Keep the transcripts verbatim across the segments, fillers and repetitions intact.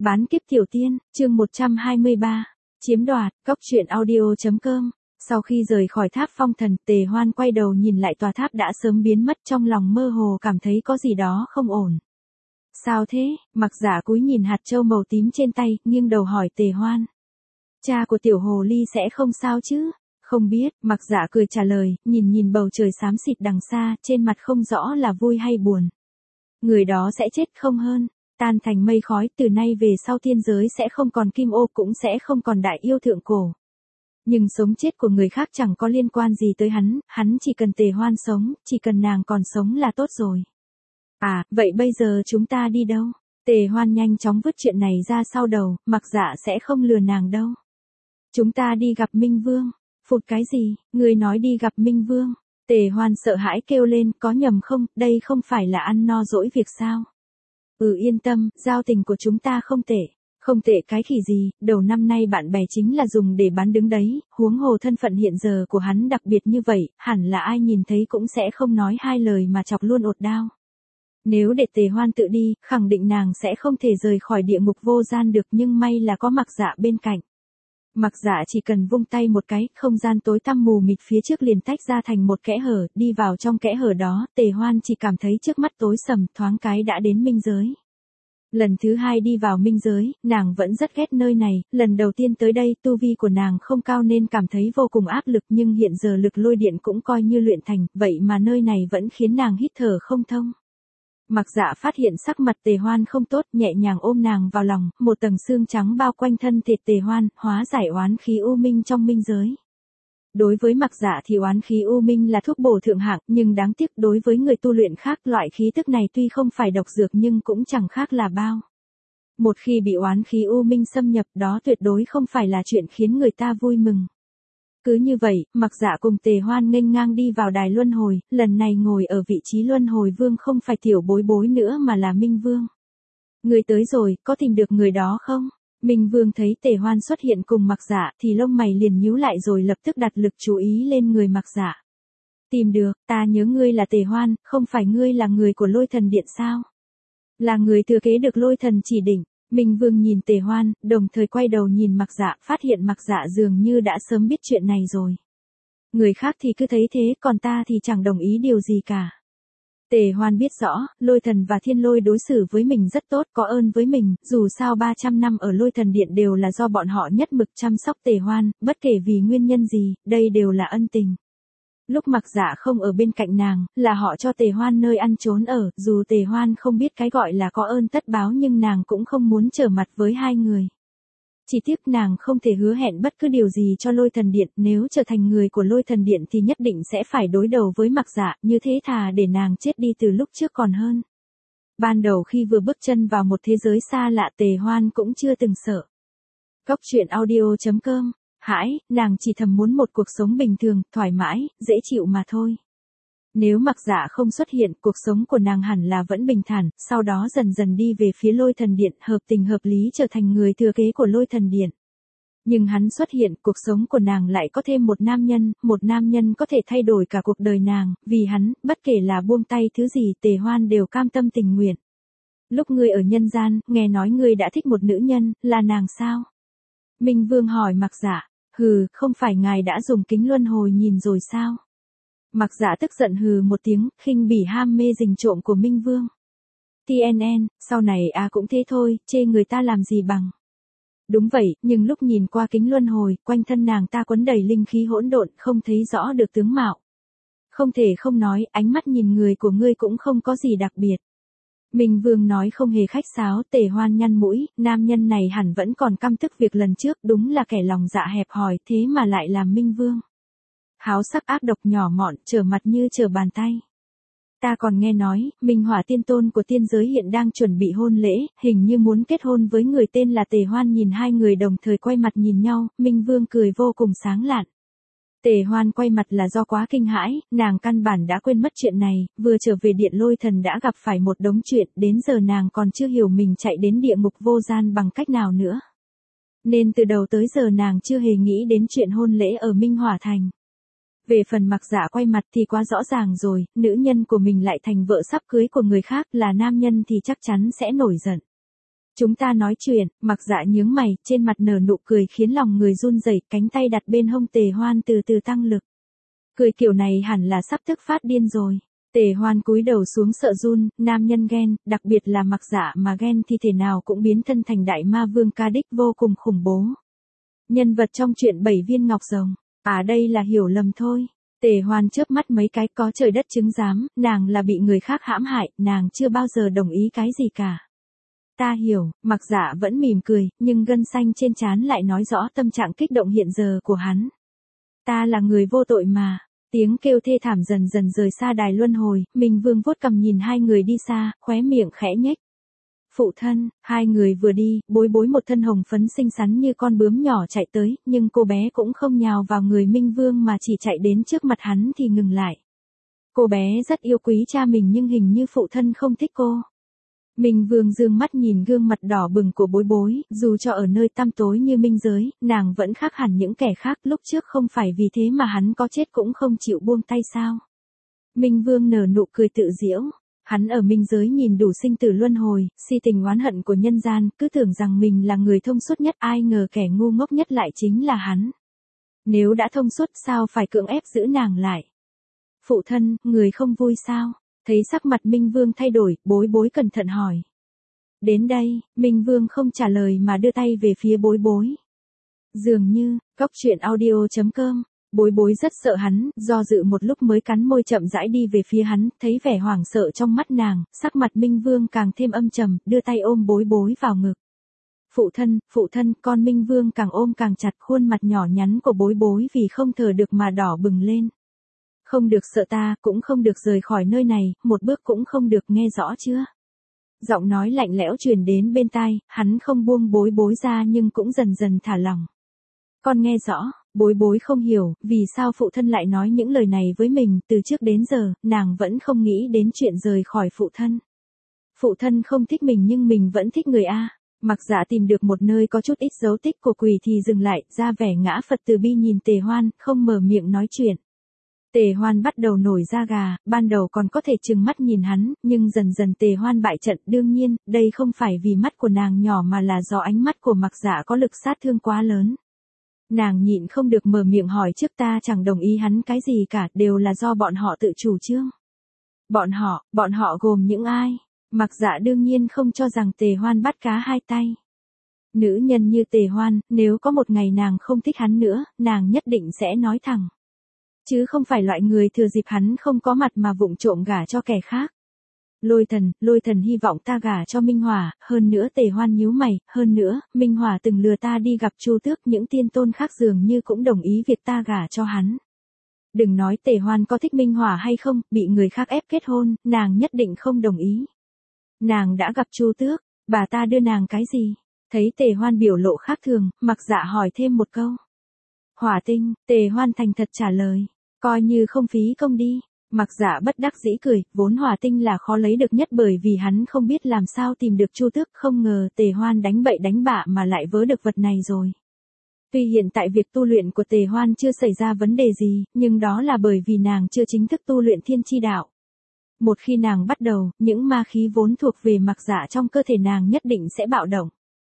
Bán kiếp tiểu tiên, chương một trăm hai mươi ba, chiếm đoạt, cốc truyện audio.com. Sau khi rời khỏi tháp phong thần, Tề Hoan quay đầu nhìn lại tòa tháp đã sớm biến mất, trong lòng mơ hồ cảm thấy có gì đó không ổn. Sao thế? Mặc Dạ cúi nhìn hạt châu màu tím trên tay, nghiêng đầu hỏi Tề Hoan. Cha của tiểu hồ ly sẽ không sao chứ? Không biết, Mặc Dạ cười trả lời, nhìn nhìn bầu trời xám xịt đằng xa, trên mặt không rõ là vui hay buồn. Người đó sẽ chết không hơn, tan thành mây khói, từ nay về sau thiên giới sẽ không còn kim ô, cũng sẽ không còn đại yêu thượng cổ. Nhưng sống chết của người khác chẳng có liên quan gì tới hắn, hắn chỉ cần Tề Hoan sống, chỉ cần nàng còn sống là tốt rồi. À, vậy bây giờ chúng ta đi đâu? Tề Hoan nhanh chóng vứt chuyện này ra sau đầu, Mặc Dạ sẽ không lừa nàng đâu. Chúng ta đi gặp Minh Vương. Phụt cái gì, người nói đi gặp Minh Vương? Tề Hoan sợ hãi kêu lên, có nhầm không, đây không phải là ăn no dỗi việc sao? Ừ yên tâm, giao tình của chúng ta không tệ. Không tệ cái khỉ gì, đầu năm nay bạn bè chính là dùng để bán đứng đấy, huống hồ thân phận hiện giờ của hắn đặc biệt như vậy, hẳn là ai nhìn thấy cũng sẽ không nói hai lời mà chọc luôn ột đao. Nếu để Tề Hoan tự đi, khẳng định nàng sẽ không thể rời khỏi địa ngục vô gian được, nhưng may là có Mặc Dạ bên cạnh. Mặc Dạ chỉ cần vung tay một cái, không gian tối tăm mù mịt phía trước liền tách ra thành một kẽ hở, đi vào trong kẽ hở đó, Tề Hoan chỉ cảm thấy trước mắt tối sầm, thoáng cái đã đến minh giới. Lần thứ hai đi vào minh giới, nàng vẫn rất ghét nơi này, lần đầu tiên tới đây tu vi của nàng không cao nên cảm thấy vô cùng áp lực, nhưng hiện giờ lực lôi điện cũng coi như luyện thành, vậy mà nơi này vẫn khiến nàng hít thở không thông. Mặc Dạ phát hiện sắc mặt Tề Hoan không tốt, nhẹ nhàng ôm nàng vào lòng, một tầng xương trắng bao quanh thân thể Tề Hoan, hóa giải oán khí u minh trong minh giới. Đối với Mặc Dạ thì oán khí u minh là thuốc bổ thượng hạng, nhưng đáng tiếc đối với người tu luyện khác, loại khí tức này tuy không phải độc dược nhưng cũng chẳng khác là bao. Một khi bị oán khí u minh xâm nhập, đó tuyệt đối không phải là chuyện khiến người ta vui mừng. Cứ như vậy, Mặc Dạ cùng Tề Hoan nghênh ngang đi vào đài luân hồi, lần này ngồi ở vị trí luân hồi vương không phải tiểu bối bối nữa mà là Minh Vương. Người tới rồi, có tìm được người đó không? Minh Vương thấy Tề Hoan xuất hiện cùng Mặc Dạ thì lông mày liền nhíu lại rồi lập tức đặt lực chú ý lên người Mặc Dạ. Tìm được, ta nhớ ngươi là Tề Hoan, không phải ngươi là người của Lôi Thần Điện sao? Là người thừa kế được Lôi Thần chỉ định. Minh Vương nhìn Tề Hoan, đồng thời quay đầu nhìn Mặc Dạ, phát hiện Mặc Dạ dường như đã sớm biết chuyện này rồi. Người khác thì cứ thấy thế, còn ta thì chẳng đồng ý điều gì cả. Tề Hoan biết rõ, Lôi Thần và Thiên Lôi đối xử với mình rất tốt, có ơn với mình, dù sao ba trăm năm ở Lôi Thần Điện đều là do bọn họ nhất mực chăm sóc Tề Hoan, bất kể vì nguyên nhân gì, đây đều là ân tình. Lúc Mặc Dạ không ở bên cạnh nàng, là họ cho Tề Hoan nơi ăn trốn ở, dù Tề Hoan không biết cái gọi là có ơn tất báo nhưng nàng cũng không muốn trở mặt với hai người. Chỉ tiếc nàng không thể hứa hẹn bất cứ điều gì cho Lôi Thần Điện, nếu trở thành người của Lôi Thần Điện thì nhất định sẽ phải đối đầu với Mặc Dạ, như thế thà để nàng chết đi từ lúc trước còn hơn. Ban đầu khi vừa bước chân vào một thế giới xa lạ, Tề Hoan cũng chưa từng sợ. Cốc truyện audio.com. Hãi, nàng chỉ thầm muốn một cuộc sống bình thường, thoải mái, dễ chịu mà thôi. Nếu Mặc Dạ không xuất hiện, cuộc sống của nàng hẳn là vẫn bình thản, sau đó dần dần đi về phía Lôi Thần Điện, hợp tình hợp lý trở thành người thừa kế của Lôi Thần Điện. Nhưng hắn xuất hiện, cuộc sống của nàng lại có thêm một nam nhân, một nam nhân có thể thay đổi cả cuộc đời nàng, vì hắn, bất kể là buông tay thứ gì, Tề Hoan đều cam tâm tình nguyện. Lúc ngươi ở nhân gian, nghe nói ngươi đã thích một nữ nhân, là nàng sao? Minh Vương hỏi Mặc Dạ. Hừ, không phải ngài đã dùng kính luân hồi nhìn rồi sao? Mặc Dạ tức giận hừ một tiếng, khinh bỉ ham mê rình trộm của Minh Vương. tê en en, sau này à cũng thế thôi, chê người ta làm gì bằng. Đúng vậy, nhưng lúc nhìn qua kính luân hồi, quanh thân nàng ta quấn đầy linh khí hỗn độn, không thấy rõ được tướng mạo. Không thể không nói, ánh mắt nhìn người của ngươi cũng không có gì đặc biệt. Minh Vương nói không hề khách sáo, Tề Hoan nhăn mũi, nam nhân này hẳn vẫn còn căm tức việc lần trước, đúng là kẻ lòng dạ hẹp hòi, thế mà lại làm Minh Vương. Háo sắc ác độc nhỏ mọn, trở mặt như trở bàn tay. Ta còn nghe nói, Minh Hỏa Tiên Tôn của tiên giới hiện đang chuẩn bị hôn lễ, hình như muốn kết hôn với người tên là Tề Hoan. Nhìn hai người đồng thời quay mặt nhìn nhau, Minh Vương cười vô cùng sáng lạn. Tề Hoan quay mặt là do quá kinh hãi, nàng căn bản đã quên mất chuyện này, vừa trở về điện Lôi Thần đã gặp phải một đống chuyện, đến giờ nàng còn chưa hiểu mình chạy đến địa ngục vô gian bằng cách nào nữa. Nên từ đầu tới giờ nàng chưa hề nghĩ đến chuyện hôn lễ ở Minh Hỏa Thành. Về phần Mặc Dạ quay mặt thì quá rõ ràng rồi, nữ nhân của mình lại thành vợ sắp cưới của người khác, là nam nhân thì chắc chắn sẽ nổi giận. Chúng ta nói chuyện, Mặc Dạ nhướng mày, trên mặt nở nụ cười khiến lòng người run rẩy, cánh tay đặt bên hông Tề Hoan từ từ tăng lực. Cười kiểu này hẳn là sắp tức phát điên rồi. Tề Hoan cúi đầu xuống sợ run, nam nhân ghen, đặc biệt là Mặc Dạ mà ghen thì thể nào cũng biến thân thành đại ma vương ca đích vô cùng khủng bố. Nhân vật trong truyện Bảy Viên Ngọc Rồng. À đây là hiểu lầm thôi. Tề Hoan chớp mắt mấy cái, có trời đất chứng giám, nàng là bị người khác hãm hại, nàng chưa bao giờ đồng ý cái gì cả. Ta hiểu, Mặc Dạ vẫn mỉm cười, nhưng gân xanh trên trán lại nói rõ tâm trạng kích động hiện giờ của hắn. Ta là người vô tội mà. Tiếng kêu thê thảm dần dần rời xa đài luân hồi, Minh Vương vuốt cằm nhìn hai người đi xa, khóe miệng khẽ nhếch. Phụ thân, hai người vừa đi, Bối Bối một thân hồng phấn xinh xắn như con bướm nhỏ chạy tới, nhưng cô bé cũng không nhào vào người Minh Vương mà chỉ chạy đến trước mặt hắn thì ngừng lại. Cô bé rất yêu quý cha mình nhưng hình như phụ thân không thích cô. Minh Vương dương mắt nhìn gương mặt đỏ bừng của Bối Bối, dù cho ở nơi tăm tối như minh giới, nàng vẫn khác hẳn những kẻ khác, lúc trước không phải vì thế mà hắn có chết cũng không chịu buông tay sao. Minh Vương nở nụ cười tự giễu, hắn ở minh giới nhìn đủ sinh tử luân hồi, si tình oán hận của nhân gian, cứ tưởng rằng mình là người thông suốt nhất, ai ngờ kẻ ngu ngốc nhất lại chính là hắn. Nếu đã thông suốt sao phải cưỡng ép giữ nàng lại. Phụ thân, người không vui sao? Thấy sắc mặt Minh Vương thay đổi, Bối Bối cẩn thận hỏi. Đến đây, Minh Vương không trả lời mà đưa tay về phía Bối Bối. Dường như, cóc truyện audio chấm com, Bối Bối rất sợ hắn, do dự một lúc mới cắn môi chậm rãi đi về phía hắn, thấy vẻ hoảng sợ trong mắt nàng, sắc mặt Minh Vương càng thêm âm trầm, đưa tay ôm Bối Bối vào ngực. Phụ thân, phụ thân, con Minh Vương càng ôm càng chặt, khuôn mặt nhỏ nhắn của Bối Bối vì không thở được mà đỏ bừng lên. Không được sợ ta, cũng không được rời khỏi nơi này, một bước cũng không được, nghe rõ chưa? Giọng nói lạnh lẽo truyền đến bên tai, hắn không buông Bối Bối ra nhưng cũng dần dần thả lỏng. Con nghe rõ, Bối Bối không hiểu, vì sao phụ thân lại nói những lời này với mình, từ trước đến giờ, nàng vẫn không nghĩ đến chuyện rời khỏi phụ thân. Phụ thân không thích mình nhưng mình vẫn thích người A. Mặc Dạ tìm được một nơi có chút ít dấu tích của quỷ thì dừng lại, ra vẻ ngã Phật từ bi nhìn Tề Hoan, không mở miệng nói chuyện. Tề Hoan bắt đầu nổi da gà, ban đầu còn có thể trừng mắt nhìn hắn, nhưng dần dần Tề Hoan bại trận, đương nhiên, đây không phải vì mắt của nàng nhỏ mà là do ánh mắt của Mặc Dạ có lực sát thương quá lớn. Nàng nhịn không được mở miệng hỏi, trước ta chẳng đồng ý hắn cái gì cả, đều là do bọn họ tự chủ trương. Bọn họ, bọn họ gồm những ai? Mặc Dạ đương nhiên không cho rằng Tề Hoan bắt cá hai tay. Nữ nhân như Tề Hoan, nếu có một ngày nàng không thích hắn nữa, nàng nhất định sẽ nói thẳng. Chứ không phải loại người thừa dịp hắn không có mặt mà vụng trộm gả cho kẻ khác. Lôi thần, lôi thần hy vọng ta gả cho Minh Hỏa, hơn nữa Tề Hoan nhíu mày, hơn nữa, Minh Hỏa từng lừa ta đi gặp Chu Tước, những tiên tôn khác dường như cũng đồng ý việc ta gả cho hắn. Đừng nói Tề Hoan có thích Minh Hỏa hay không, bị người khác ép kết hôn, nàng nhất định không đồng ý. Nàng đã gặp Chu Tước, bà ta đưa nàng cái gì? Thấy Tề Hoan biểu lộ khác thường, Mặc Dạ hỏi thêm một câu. Hỏa tinh, Tề Hoan thành thật trả lời, coi như không phí công đi. Mặc Dạ bất đắc dĩ cười, vốn hỏa tinh là khó lấy được nhất bởi vì hắn không biết làm sao tìm được Chu Tước, không ngờ Tề Hoan đánh bậy đánh bạ mà lại vớ được vật này rồi. Tuy hiện tại việc tu luyện của Tề Hoan chưa xảy ra vấn đề gì, nhưng đó là bởi vì nàng chưa chính thức tu luyện thiên chi đạo. Một khi nàng bắt đầu, những ma khí vốn thuộc về Mặc Dạ trong cơ thể nàng nhất định sẽ bạo động.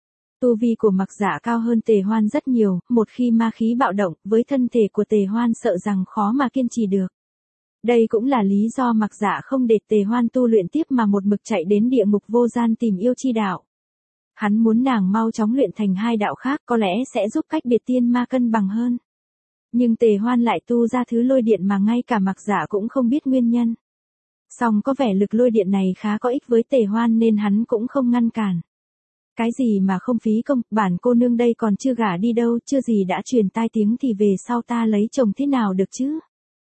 Tu vi của Mặc Dạ cao hơn Tề Hoan rất nhiều, một khi ma khí bạo động, với thân thể của Tề Hoan sợ rằng khó mà kiên trì được. Đây cũng là lý do Mặc Dạ không để Tề Hoan tu luyện tiếp mà một mực chạy đến địa ngục vô gian tìm yêu chi đạo. Hắn muốn nàng mau chóng luyện thành hai đạo khác, có lẽ sẽ giúp cách biệt tiên ma cân bằng hơn. Nhưng Tề Hoan lại tu ra thứ lôi điện mà ngay cả Mặc Dạ cũng không biết nguyên nhân. Song có vẻ lực lôi điện này khá có ích với Tề Hoan nên hắn cũng không ngăn cản. Cái gì mà không phí công, bản cô nương đây còn chưa gả đi đâu, chưa gì đã truyền tai tiếng thì về sau ta lấy chồng thế nào được chứ?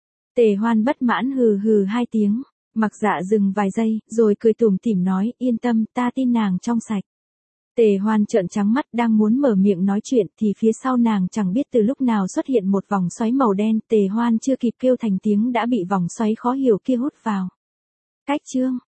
Tề Hoan bất mãn hừ hừ hai tiếng, Mặc Dạ dừng vài giây, rồi cười tủm tỉm nói, yên tâm, ta tin nàng trong sạch. Tề Hoan trợn trắng mắt đang muốn mở miệng nói chuyện thì phía sau nàng chẳng biết từ lúc nào xuất hiện một vòng xoáy màu đen, Tề Hoan chưa kịp kêu thành tiếng đã bị vòng xoáy khó hiểu kia hút vào. Cách chương